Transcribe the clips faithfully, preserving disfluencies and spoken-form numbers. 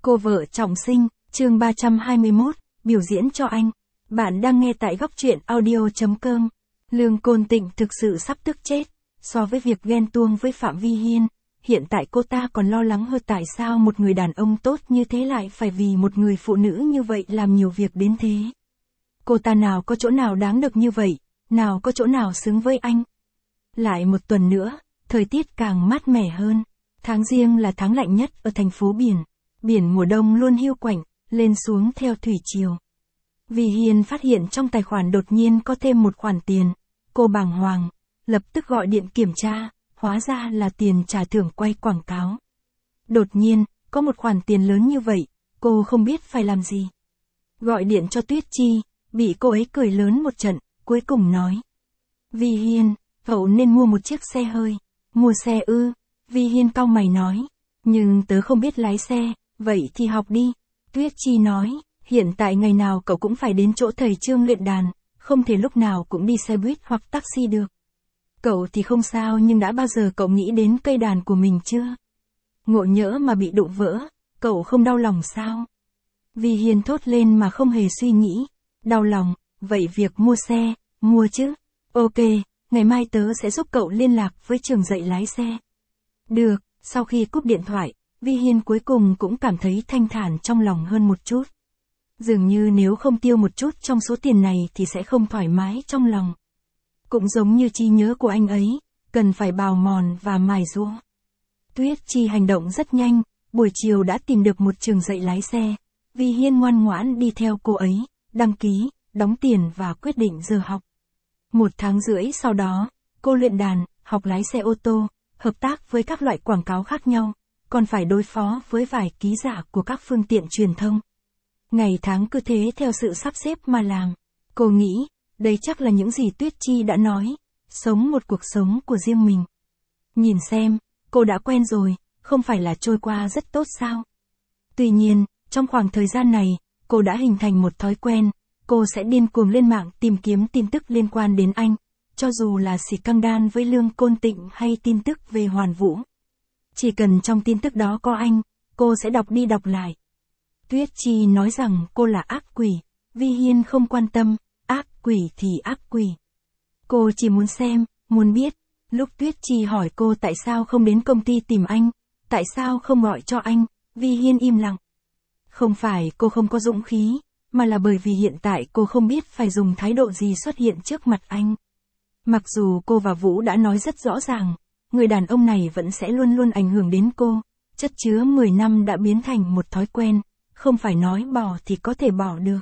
Cô vợ trọng sinh, chương ba trăm hai mươi mốt, biểu diễn cho anh. Bạn đang nghe tại góc truyện audio chấm com. Lương Côn Tịnh thực sự sắp tức chết. So với việc ghen tuông với Phạm Vi Hiên, hiện tại cô ta còn lo lắng hơn tại sao một người đàn ông tốt như thế lại phải vì một người phụ nữ như vậy làm nhiều việc đến thế. Cô ta nào có chỗ nào đáng được như vậy, nào có chỗ nào xứng với anh. Lại một tuần nữa, thời tiết càng mát mẻ hơn. Tháng Giêng là tháng lạnh nhất ở thành phố biển. Biển mùa đông luôn hiu quạnh, lên xuống theo thủy triều. Vi Hiên phát hiện trong tài khoản đột nhiên có thêm một khoản tiền. Cô bàng hoàng, lập tức gọi điện kiểm tra, hóa ra là tiền trả thưởng quay quảng cáo. Đột nhiên, có một khoản tiền lớn như vậy, cô không biết phải làm gì. Gọi điện cho Tuyết Chi, bị cô ấy cười lớn một trận, cuối cùng nói. Vi Hiên, cậu nên mua một chiếc xe hơi. Mua xe ư? Vi Hiên cau mày nói. Nhưng tớ không biết lái xe, vậy thì học đi. Tuyết Chi nói, hiện tại ngày nào cậu cũng phải đến chỗ thầy Trương luyện đàn, không thể lúc nào cũng đi xe buýt hoặc taxi được. Cậu thì không sao, nhưng đã bao giờ cậu nghĩ đến cây đàn của mình chưa? Ngộ nhỡ mà bị đụng vỡ, cậu không đau lòng sao? Vi Hiên thốt lên mà không hề suy nghĩ. Đau lòng, vậy việc mua xe, mua chứ. Ok, ngày mai tớ sẽ giúp cậu liên lạc với trường dạy lái xe. Được, sau khi cúp điện thoại, Vi Hiên cuối cùng cũng cảm thấy thanh thản trong lòng hơn một chút. Dường như nếu không tiêu một chút trong số tiền này thì sẽ không thoải mái trong lòng. Cũng giống như trí nhớ của anh ấy, cần phải bào mòn và mài giũa. Tuyết Chi hành động rất nhanh, buổi chiều đã tìm được một trường dạy lái xe. Vi Hiên ngoan ngoãn đi theo cô ấy, đăng ký, đóng tiền và quyết định giờ học. Một tháng rưỡi sau đó, cô luyện đàn, học lái xe ô tô, hợp tác với các loại quảng cáo khác nhau, còn phải đối phó với vài ký giả của các phương tiện truyền thông. Ngày tháng cứ thế theo sự sắp xếp mà làm. Cô nghĩ, đây chắc là những gì Tuyết Chi đã nói, sống một cuộc sống của riêng mình. Nhìn xem, cô đã quen rồi, không phải là trôi qua rất tốt sao? Tuy nhiên, trong khoảng thời gian này, cô đã hình thành một thói quen, cô sẽ điên cuồng lên mạng tìm kiếm tin tức liên quan đến anh, cho dù là scandal với Lương Côn Tịnh hay tin tức về Hoàn Vũ. Chỉ cần trong tin tức đó có anh, cô sẽ đọc đi đọc lại. Tuyết Chi nói rằng cô là ác quỷ, Vi Hiên không quan tâm, ác quỷ thì ác quỷ. Cô chỉ muốn xem, muốn biết. Lúc Tuyết Chi hỏi cô tại sao không đến công ty tìm anh, tại sao không gọi cho anh, Vi Hiên im lặng. Không phải cô không có dũng khí, mà là bởi vì hiện tại cô không biết phải dùng thái độ gì xuất hiện trước mặt anh. Mặc dù cô và Vũ đã nói rất rõ ràng, người đàn ông này vẫn sẽ luôn luôn ảnh hưởng đến cô, chất chứa mười năm đã biến thành một thói quen, không phải nói bỏ thì có thể bỏ được.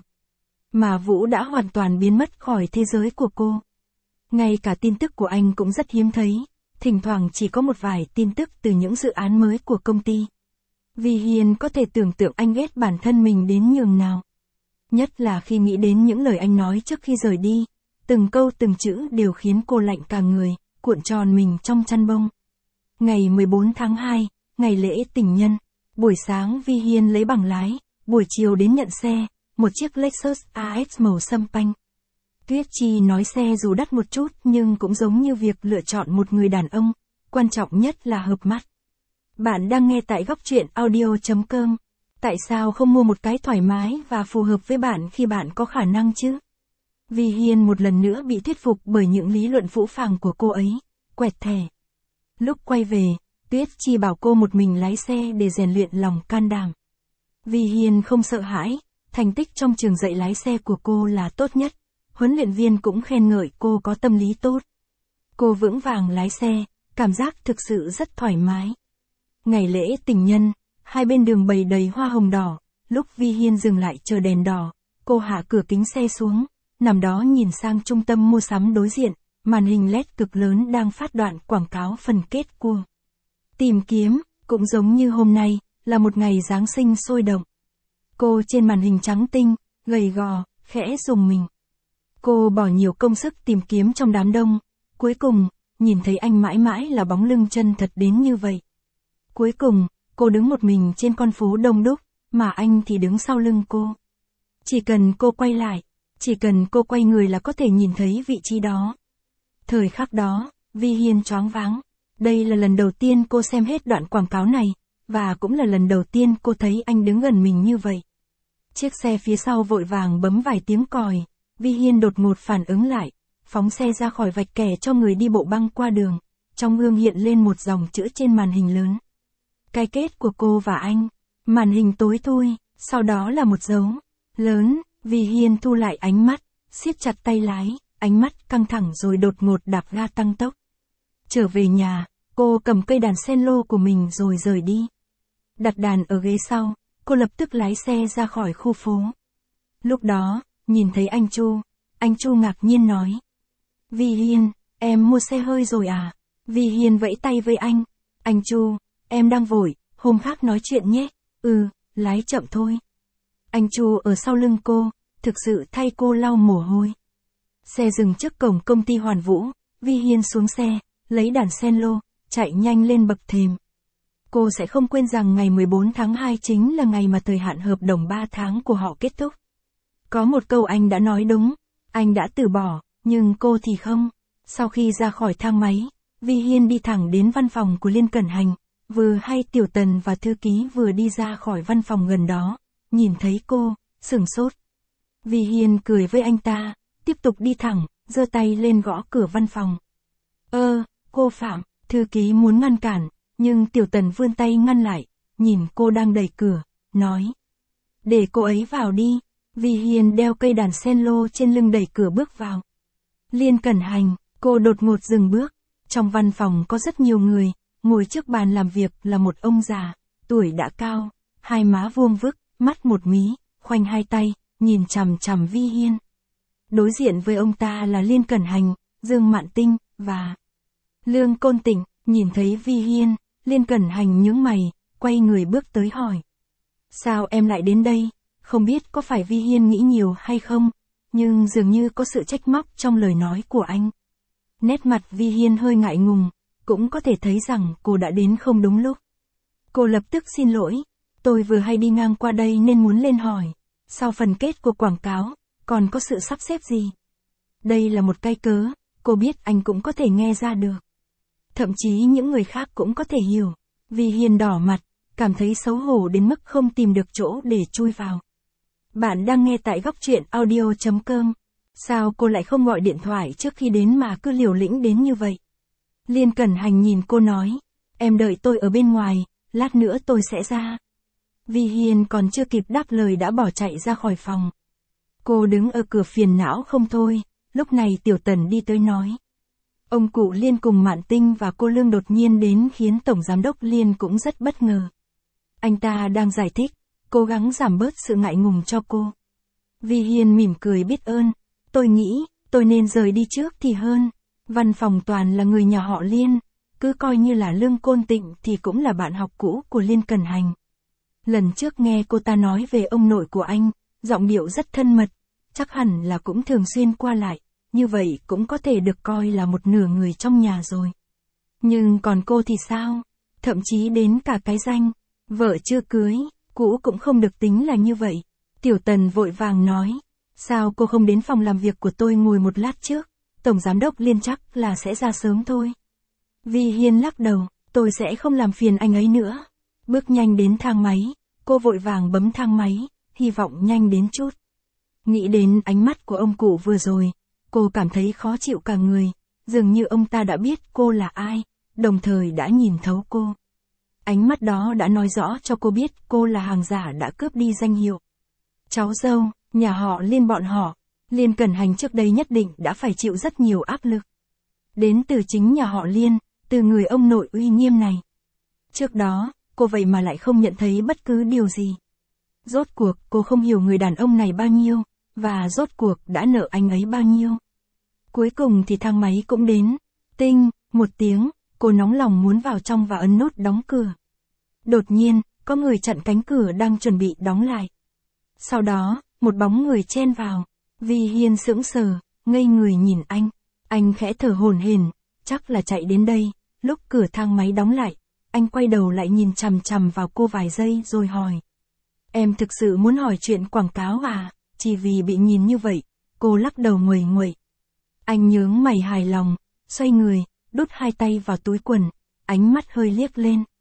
Mà Vũ đã hoàn toàn biến mất khỏi thế giới của cô. Ngay cả tin tức của anh cũng rất hiếm thấy, thỉnh thoảng chỉ có một vài tin tức từ những dự án mới của công ty. Vi Hiên có thể tưởng tượng anh ghét bản thân mình đến nhường nào. Nhất là khi nghĩ đến những lời anh nói trước khi rời đi, từng câu từng chữ đều khiến cô lạnh cả người, cuộn tròn mình trong chăn bông. Ngày mười bốn tháng hai, ngày lễ tình nhân, buổi sáng Vi Hiên lấy bằng lái, buổi chiều đến nhận xe, một chiếc Lexus a ét màu sâm panh. Tuyết Chi nói xe dù đắt một chút nhưng cũng giống như việc lựa chọn một người đàn ông, quan trọng nhất là hợp mắt. Bạn đang nghe tại góc truyện audio chấm com. Tại sao không mua một cái thoải mái và phù hợp với bạn khi bạn có khả năng chứ? Vi Hiên một lần nữa bị thuyết phục bởi những lý luận phũ phàng của cô ấy, quẹt thẻ. Lúc quay về, Tuyết Chi bảo cô một mình lái xe để rèn luyện lòng can đảm. Vi Hiên không sợ hãi, thành tích trong trường dạy lái xe của cô là tốt nhất, huấn luyện viên cũng khen ngợi cô có tâm lý tốt. Cô vững vàng lái xe, cảm giác thực sự rất thoải mái. Ngày lễ tình nhân, hai bên đường bày đầy hoa hồng đỏ, lúc Vi Hiên dừng lại chờ đèn đỏ, cô hạ cửa kính xe xuống, nằm đó nhìn sang trung tâm mua sắm đối diện, màn hình led cực lớn đang phát đoạn quảng cáo phần kết của Tìm Kiếm, cũng giống như hôm nay, là một ngày Giáng sinh sôi động. Cô trên màn hình trắng tinh, gầy gò, khẽ rùng mình. Cô bỏ nhiều công sức tìm kiếm trong đám đông, cuối cùng, nhìn thấy anh mãi mãi là bóng lưng chân thật đến như vậy. Cuối cùng, cô đứng một mình trên con phố đông đúc, mà anh thì đứng sau lưng cô. Chỉ cần cô quay lại, chỉ cần cô quay người là có thể nhìn thấy vị trí đó. Thời khắc đó, Vi Hiên choáng váng. Đây là lần đầu tiên cô xem hết đoạn quảng cáo này, và cũng là lần đầu tiên cô thấy anh đứng gần mình như vậy. Chiếc xe phía sau vội vàng bấm vài tiếng còi, Vi Hiên đột ngột phản ứng lại, phóng xe ra khỏi vạch kẻ cho người đi bộ băng qua đường, trong gương hiện lên một dòng chữ trên màn hình lớn. Cái kết của cô và anh, màn hình tối thui, sau đó là một dấu lớn, Vi Hiên thu lại ánh mắt, siết chặt tay lái, ánh mắt căng thẳng rồi đột ngột đạp ga tăng tốc. Trở về nhà, cô cầm cây đàn cello của mình rồi rời đi. Đặt đàn ở ghế sau, cô lập tức lái xe ra khỏi khu phố. Lúc đó, nhìn thấy anh Chu, anh Chu ngạc nhiên nói. Vi Hiên, em mua xe hơi rồi à? Vi Hiên vẫy tay với anh. Anh Chu, em đang vội, hôm khác nói chuyện nhé. Ừ, lái chậm thôi. Anh Chu ở sau lưng cô, thực sự thay cô lau mồ hôi. Xe dừng trước cổng công ty Hoàn Vũ, Vi Hiên xuống xe, lấy đàn cello, chạy nhanh lên bậc thềm. Cô sẽ không quên rằng ngày mười bốn tháng hai chính là ngày mà thời hạn hợp đồng ba tháng của họ kết thúc. Có một câu anh đã nói đúng, anh đã từ bỏ, nhưng cô thì không. Sau khi ra khỏi thang máy, Vi Hiên đi thẳng đến văn phòng của Liên Cẩn Hành, vừa hay Tiểu Tần và thư ký vừa đi ra khỏi văn phòng gần đó, nhìn thấy cô, sửng sốt. Vi Hiên cười với anh ta, tiếp tục đi thẳng, giơ tay lên gõ cửa văn phòng. Ơ, cô Phạm, thư ký muốn ngăn cản, nhưng Tiểu Tần vươn tay ngăn lại, nhìn cô đang đẩy cửa, nói. Để cô ấy vào đi. Vi Hiên đeo cây đàn cello trên lưng đẩy cửa bước vào. Liên Cẩn Hành, cô đột ngột dừng bước. Trong văn phòng có rất nhiều người, ngồi trước bàn làm việc là một ông già, tuổi đã cao, hai má vuông vức, mắt một mí, khoanh hai tay, nhìn chằm chằm Vi Hiên. Đối diện với ông ta là Liên Cẩn Hành, Dương Mạn Tinh, và Lương Côn Tịnh. Nhìn thấy Vi Hiên, Liên Cẩn Hành nhướng mày, quay người bước tới hỏi. Sao em lại đến đây? Không biết có phải Vi Hiên nghĩ nhiều hay không, nhưng dường như có sự trách móc trong lời nói của anh. Nét mặt Vi Hiên hơi ngại ngùng, cũng có thể thấy rằng cô đã đến không đúng lúc. Cô lập tức xin lỗi, tôi vừa hay đi ngang qua đây nên muốn lên hỏi, sau phần kết của quảng cáo, còn có sự sắp xếp gì? Đây là một cái cớ, cô biết anh cũng có thể nghe ra được. Thậm chí những người khác cũng có thể hiểu. Vi Hiên đỏ mặt, cảm thấy xấu hổ đến mức không tìm được chỗ để chui vào. Bạn đang nghe tại góc truyện audio chấm com. Sao cô lại không gọi điện thoại trước khi đến mà cứ liều lĩnh đến như vậy? Liên Cẩn Hành nhìn cô nói, em đợi tôi ở bên ngoài, lát nữa tôi sẽ ra. Vi Hiên còn chưa kịp đáp lời đã bỏ chạy ra khỏi phòng. Cô đứng ở cửa phiền não không thôi, lúc này Tiểu Tần đi tới nói. Ông cụ Liên cùng Mạn Tinh và cô Lương đột nhiên đến khiến Tổng Giám đốc Liên cũng rất bất ngờ. Anh ta đang giải thích, cố gắng giảm bớt sự ngại ngùng cho cô. Vi Hiên mỉm cười biết ơn, tôi nghĩ, tôi nên rời đi trước thì hơn. Văn phòng toàn là người nhà họ Liên, cứ coi như là Lương Côn Tịnh thì cũng là bạn học cũ của Liên Cẩn Hành. Lần trước nghe cô ta nói về ông nội của anh, giọng điệu rất thân mật, chắc hẳn là cũng thường xuyên qua lại, như vậy cũng có thể được coi là một nửa người trong nhà rồi. Nhưng còn cô thì sao? Thậm chí đến cả cái danh, vợ chưa cưới, cũ cũng không được tính là như vậy. Tiểu Tần vội vàng nói, sao cô không đến phòng làm việc của tôi ngồi một lát trước, Tổng Giám đốc Liên chắc là sẽ ra sớm thôi. Vi Hiên lắc đầu, tôi sẽ không làm phiền anh ấy nữa. Bước nhanh đến thang máy, cô vội vàng bấm thang máy, hy vọng nhanh đến chút. Nghĩ đến ánh mắt của ông cụ vừa rồi, cô cảm thấy khó chịu cả người, dường như ông ta đã biết cô là ai, đồng thời đã nhìn thấu cô. Ánh mắt đó đã nói rõ cho cô biết cô là hàng giả đã cướp đi danh hiệu. Cháu dâu, nhà họ Liên bọn họ, Liên Cẩn Hành trước đây nhất định đã phải chịu rất nhiều áp lực. Đến từ chính nhà họ Liên, từ người ông nội uy nghiêm này. Trước đó, cô vậy mà lại không nhận thấy bất cứ điều gì. Rốt cuộc cô không hiểu người đàn ông này bao nhiêu, và rốt cuộc đã nợ anh ấy bao nhiêu. Cuối cùng thì thang máy cũng đến. Tinh, một tiếng, cô nóng lòng muốn vào trong và ấn nút đóng cửa. Đột nhiên, có người chặn cánh cửa đang chuẩn bị đóng lại. Sau đó, một bóng người chen vào. Vi Hiên sững sờ, ngây người nhìn anh. Anh khẽ thở hổn hển, chắc là chạy đến đây. Lúc cửa thang máy đóng lại, anh quay đầu lại nhìn chằm chằm vào cô vài giây rồi hỏi. Em thực sự muốn hỏi chuyện quảng cáo à? Chỉ vì bị nhìn như vậy, cô lắc đầu nguầy nguậy. Anh nhướng mày hài lòng, xoay người, đút hai tay vào túi quần, ánh mắt hơi liếc lên.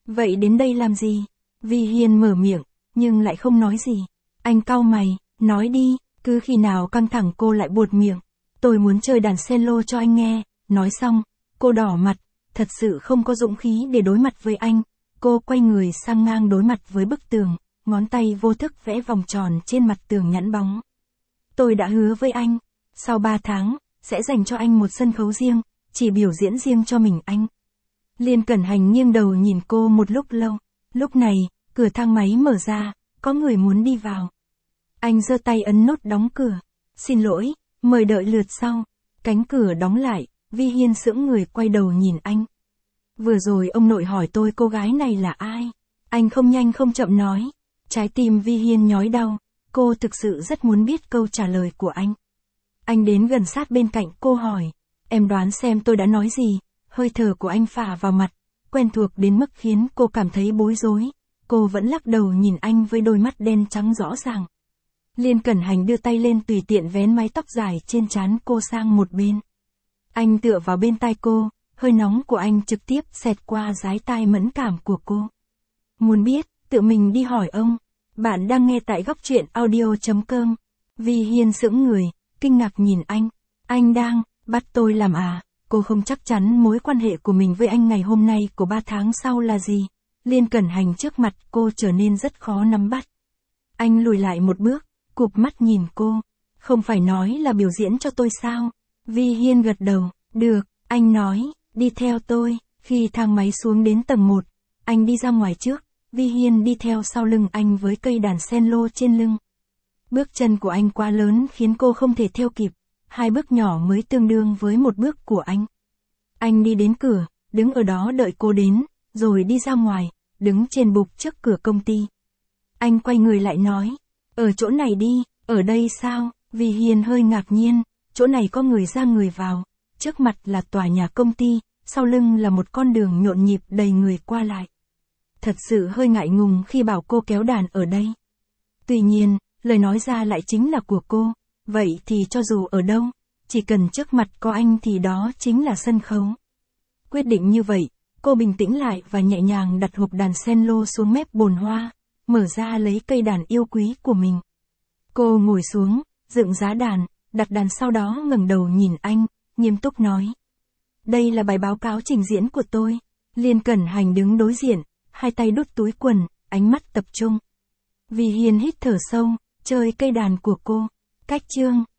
Vậy đến đây làm gì? Vi Hiên mở miệng, nhưng lại không nói gì. Anh cau mày, nói đi, cứ khi nào căng thẳng cô lại buột miệng. Tôi muốn chơi đàn cello cho anh nghe. Nói xong, cô đỏ mặt, thật sự không có dũng khí để đối mặt với anh. Cô quay người sang ngang đối mặt với bức tường, ngón tay vô thức vẽ vòng tròn trên mặt tường nhẵn bóng. Tôi đã hứa với anh, sau ba tháng, sẽ dành cho anh một sân khấu riêng, chỉ biểu diễn riêng cho mình anh. Liên Cẩn Hành nghiêng đầu nhìn cô một lúc lâu. Lúc này, cửa thang máy mở ra, có người muốn đi vào. Anh giơ tay ấn nút đóng cửa. Xin lỗi, mời đợi lượt sau. Cánh cửa đóng lại, Vi Hiên sững người quay đầu nhìn anh. Vừa rồi ông nội hỏi tôi cô gái này là ai? Anh không nhanh không chậm nói. Trái tim Vi Hiên nhói đau, cô thực sự rất muốn biết câu trả lời của anh. Anh đến gần sát bên cạnh cô hỏi, em đoán xem tôi đã nói gì? Hơi thở của anh phả vào mặt, quen thuộc đến mức khiến cô cảm thấy bối rối. Cô vẫn lắc đầu nhìn anh với đôi mắt đen trắng rõ ràng. Liên Cẩn Hành đưa tay lên tùy tiện vén mái tóc dài trên trán cô sang một bên. Anh tựa vào bên tai cô, hơi nóng của anh trực tiếp xẹt qua dái tai mẫn cảm của cô. Muốn biết, tự mình đi hỏi ông. Bạn đang nghe tại góc truyện audio chấm com. Vi Hiên sững người, kinh ngạc nhìn anh. Anh đang bắt tôi làm à? Cô không chắc chắn mối quan hệ của mình với anh ngày hôm nay của ba tháng sau là gì. Liên Cẩn Hành trước mặt cô trở nên rất khó nắm bắt. Anh lùi lại một bước, cụp mắt nhìn cô. Không phải nói là biểu diễn cho tôi sao? Vi Hiên gật đầu, được, anh nói, đi theo tôi. Khi thang máy xuống đến tầng một, anh đi ra ngoài trước, Vi Hiên đi theo sau lưng anh với cây đàn cello trên lưng. Bước chân của anh quá lớn khiến cô không thể theo kịp, hai bước nhỏ mới tương đương với một bước của anh. Anh đi đến cửa, đứng ở đó đợi cô đến, rồi đi ra ngoài, đứng trên bục trước cửa công ty. Anh quay người lại nói, ở chỗ này đi, ở đây sao? Vi Hiên hơi ngạc nhiên, chỗ này có người ra người vào, trước mặt là tòa nhà công ty, sau lưng là một con đường nhộn nhịp đầy người qua lại. Thật sự hơi ngại ngùng khi bảo cô kéo đàn ở đây. Tuy nhiên, lời nói ra lại chính là của cô, vậy thì cho dù ở đâu, chỉ cần trước mặt có anh thì đó chính là sân khấu. Quyết định như vậy, cô bình tĩnh lại và nhẹ nhàng đặt hộp đàn cello xuống mép bồn hoa, mở ra lấy cây đàn yêu quý của mình. Cô ngồi xuống, dựng giá đàn, đặt đàn sau đó ngẩng đầu nhìn anh, nghiêm túc nói. Đây là bài báo cáo trình diễn của tôi. Liên Cẩn Hành đứng đối diện, hai tay đút túi quần, ánh mắt tập trung. Vi Hiên hít thở sâu, chơi cây đàn của cô. Cách chương.